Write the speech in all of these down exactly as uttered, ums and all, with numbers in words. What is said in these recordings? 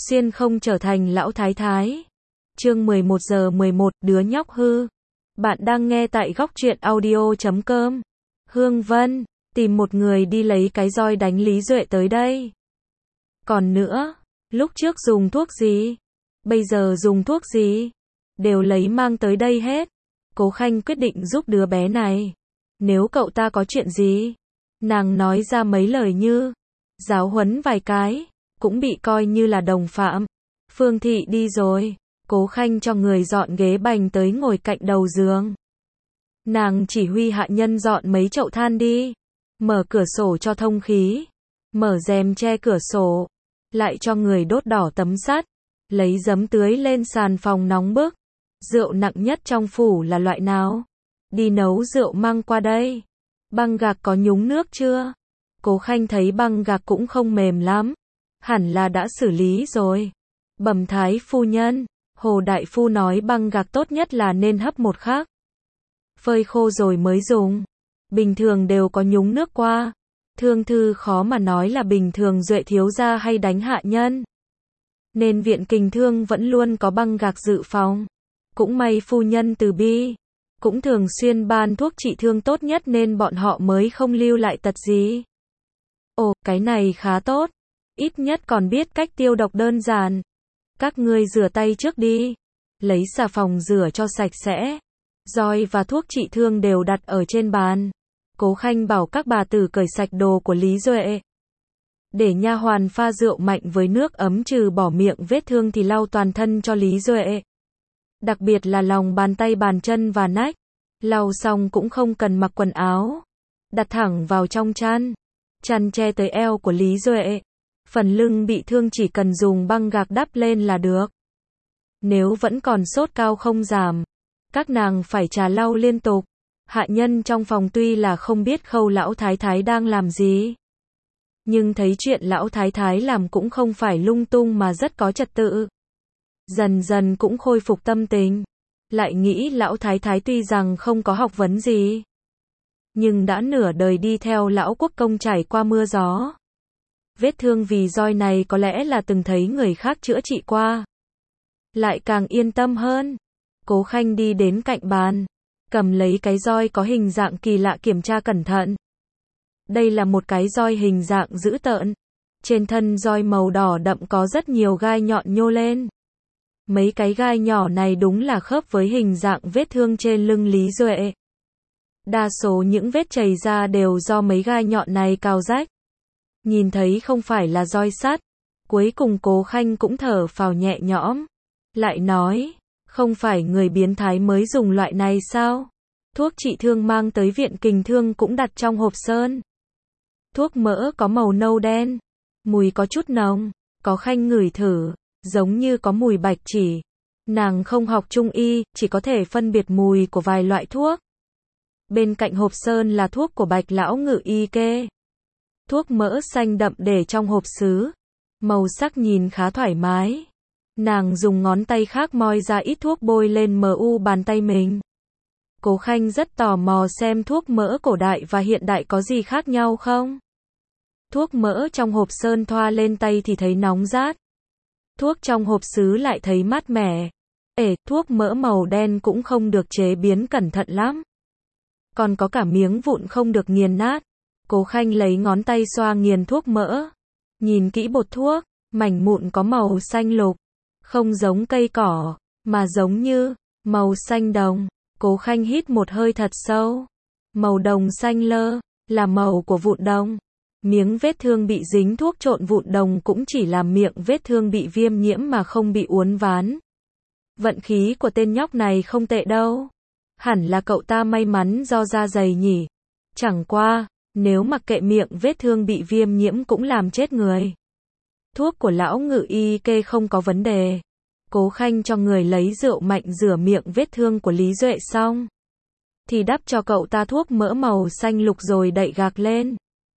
Xuyên không trở thành lão thái thái. Chương mười một giờ mười một, đứa nhóc hư. Bạn đang nghe tại góc truyện audio chấm com. Hương Vân, tìm một người đi lấy cái roi đánh Lý Duệ tới đây. Còn nữa, lúc trước dùng thuốc gì? Bây giờ dùng thuốc gì? Đều lấy mang tới đây hết. Cố Khanh quyết định giúp đứa bé này. Nếu cậu ta có chuyện gì, nàng nói ra mấy lời như giáo huấn vài cái, cũng bị coi như là đồng phạm. Phương Thị đi rồi. Cố Khanh cho người dọn ghế bành tới ngồi cạnh đầu giường. Nàng chỉ huy hạ nhân dọn mấy chậu than đi. Mở cửa sổ cho thông khí. Mở rèm che cửa sổ. Lại cho người đốt đỏ tấm sắt. Lấy giấm tưới lên sàn phòng nóng bức. Rượu nặng nhất trong phủ là loại nào? Đi nấu rượu mang qua đây. Băng gạc có nhúng nước chưa? Cố Khanh thấy băng gạc cũng không mềm lắm. Hẳn là đã xử lý rồi. Bẩm thái phu nhân. Hồ đại phu nói băng gạc tốt nhất là nên hấp một khắc. Phơi khô rồi mới dùng. Bình thường đều có nhúng nước qua. Thương thư khó mà nói là bình thường Duệ thiếu gia hay đánh hạ nhân. Nên viện kình thương vẫn luôn có băng gạc dự phòng. Cũng may phu nhân từ bi. Cũng thường xuyên ban thuốc trị thương tốt nhất nên bọn họ mới không lưu lại tật gì. Ồ, cái này khá tốt. Ít nhất còn biết cách tiêu độc đơn giản. Các ngươi rửa tay trước đi. Lấy xà phòng rửa cho sạch sẽ. Roi và thuốc trị thương đều đặt ở trên bàn. Cố Khanh bảo các bà tử cởi sạch đồ của Lý Duệ. Để nha hoàn pha rượu mạnh với nước ấm trừ bỏ miệng vết thương thì lau toàn thân cho Lý Duệ. Đặc biệt là lòng bàn tay bàn chân và nách. Lau xong cũng không cần mặc quần áo. Đặt thẳng vào trong chăn. Chăn che tới eo của Lý Duệ. Phần lưng bị thương chỉ cần dùng băng gạc đắp lên là được. Nếu vẫn còn sốt cao không giảm, các nàng phải trà lau liên tục. Hạ nhân trong phòng tuy là không biết Khâu lão thái thái đang làm gì, nhưng thấy chuyện lão thái thái làm cũng không phải lung tung mà rất có trật tự. Dần dần cũng khôi phục tâm tình. Lại nghĩ lão thái thái tuy rằng không có học vấn gì, nhưng đã nửa đời đi theo lão quốc công trải qua mưa gió. Vết thương vì roi này có lẽ là từng thấy người khác chữa trị qua. Lại càng yên tâm hơn. Cố Khanh đi đến cạnh bàn. Cầm lấy cái roi có hình dạng kỳ lạ kiểm tra cẩn thận. Đây là một cái roi hình dạng dữ tợn. Trên thân roi màu đỏ đậm có rất nhiều gai nhọn nhô lên. Mấy cái gai nhỏ này đúng là khớp với hình dạng vết thương trên lưng Lý Duệ. Đa số những vết chảy ra đều do mấy gai nhọn này cào rách. Nhìn thấy không phải là roi sắt. Cuối cùng Cố Khanh cũng thở phào nhẹ nhõm. Lại nói, không phải người biến thái mới dùng loại này sao? Thuốc trị thương mang tới viện kình thương cũng đặt trong hộp sơn. Thuốc mỡ có màu nâu đen. Mùi có chút nồng. Có Khanh ngửi thử, giống như có mùi bạch chỉ. Nàng không học trung y, chỉ có thể phân biệt mùi của vài loại thuốc. Bên cạnh hộp sơn là thuốc của Bạch lão ngự y kê. Thuốc mỡ xanh đậm để trong hộp sứ. Màu sắc nhìn khá thoải mái. Nàng dùng ngón tay khác moi ra ít thuốc bôi lên mờ u bàn tay mình. Cố Khanh rất tò mò xem thuốc mỡ cổ đại và hiện đại có gì khác nhau không. Thuốc mỡ trong hộp sơn thoa lên tay thì thấy nóng rát. Thuốc trong hộp sứ lại thấy mát mẻ. Ể, thuốc mỡ màu đen cũng không được chế biến cẩn thận lắm. Còn có cả miếng vụn không được nghiền nát. Cố Khanh lấy ngón tay xoa nghiền thuốc mỡ. Nhìn kỹ bột thuốc, mảnh mụn có màu xanh lục. Không giống cây cỏ, mà giống như màu xanh đồng. Cố Khanh hít một hơi thật sâu. Màu đồng xanh lơ, là màu của vụn đồng. Miếng vết thương bị dính thuốc trộn vụn đồng cũng chỉ làm miệng vết thương bị viêm nhiễm mà không bị uốn ván. Vận khí của tên nhóc này không tệ đâu. Hẳn là cậu ta may mắn do da dày nhỉ. Chẳng qua, nếu mặc kệ miệng vết thương bị viêm nhiễm cũng làm chết người. Thuốc của lão ngự y kê không có vấn đề. Cố Khanh cho người lấy rượu mạnh rửa miệng vết thương của Lý Duệ xong, thì đắp cho cậu ta thuốc mỡ màu xanh lục rồi đậy gạc lên.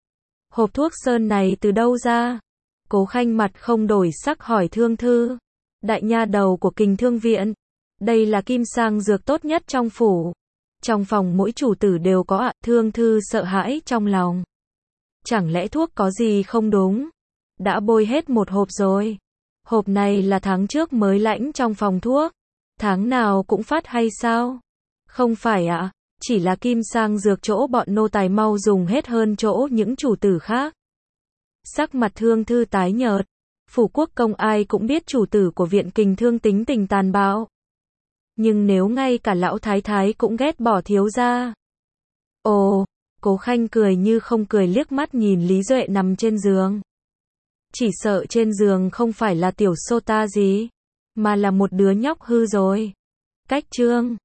Hộp thuốc sơn này từ đâu ra? Cố Khanh mặt không đổi sắc hỏi Thương Thư. Đại nha đầu của Kình Thương viện. Đây là kim sang dược tốt nhất trong phủ. Trong phòng mỗi chủ tử đều có ạ. Thương Thư sợ hãi trong lòng. Chẳng lẽ thuốc có gì không đúng? Đã bôi hết một hộp rồi. Hộp này là tháng trước mới lãnh trong phòng thuốc. Tháng nào cũng phát hay sao? Không phải ạ, chỉ là Kim Sang dược chỗ bọn nô tài mau dùng hết hơn chỗ những chủ tử khác. Sắc mặt Thương Thư tái nhợt. Phủ quốc công ai cũng biết chủ tử của Viện Kình Thương tính tình tàn bạo. Nhưng nếu ngay cả lão thái thái cũng ghét bỏ thiếu gia. Ồ, Cố Khanh cười như không cười liếc mắt nhìn Lý Duệ nằm trên giường. Chỉ sợ trên giường không phải là tiểu sô ta gì, mà là một đứa nhóc hư rồi. Cách chương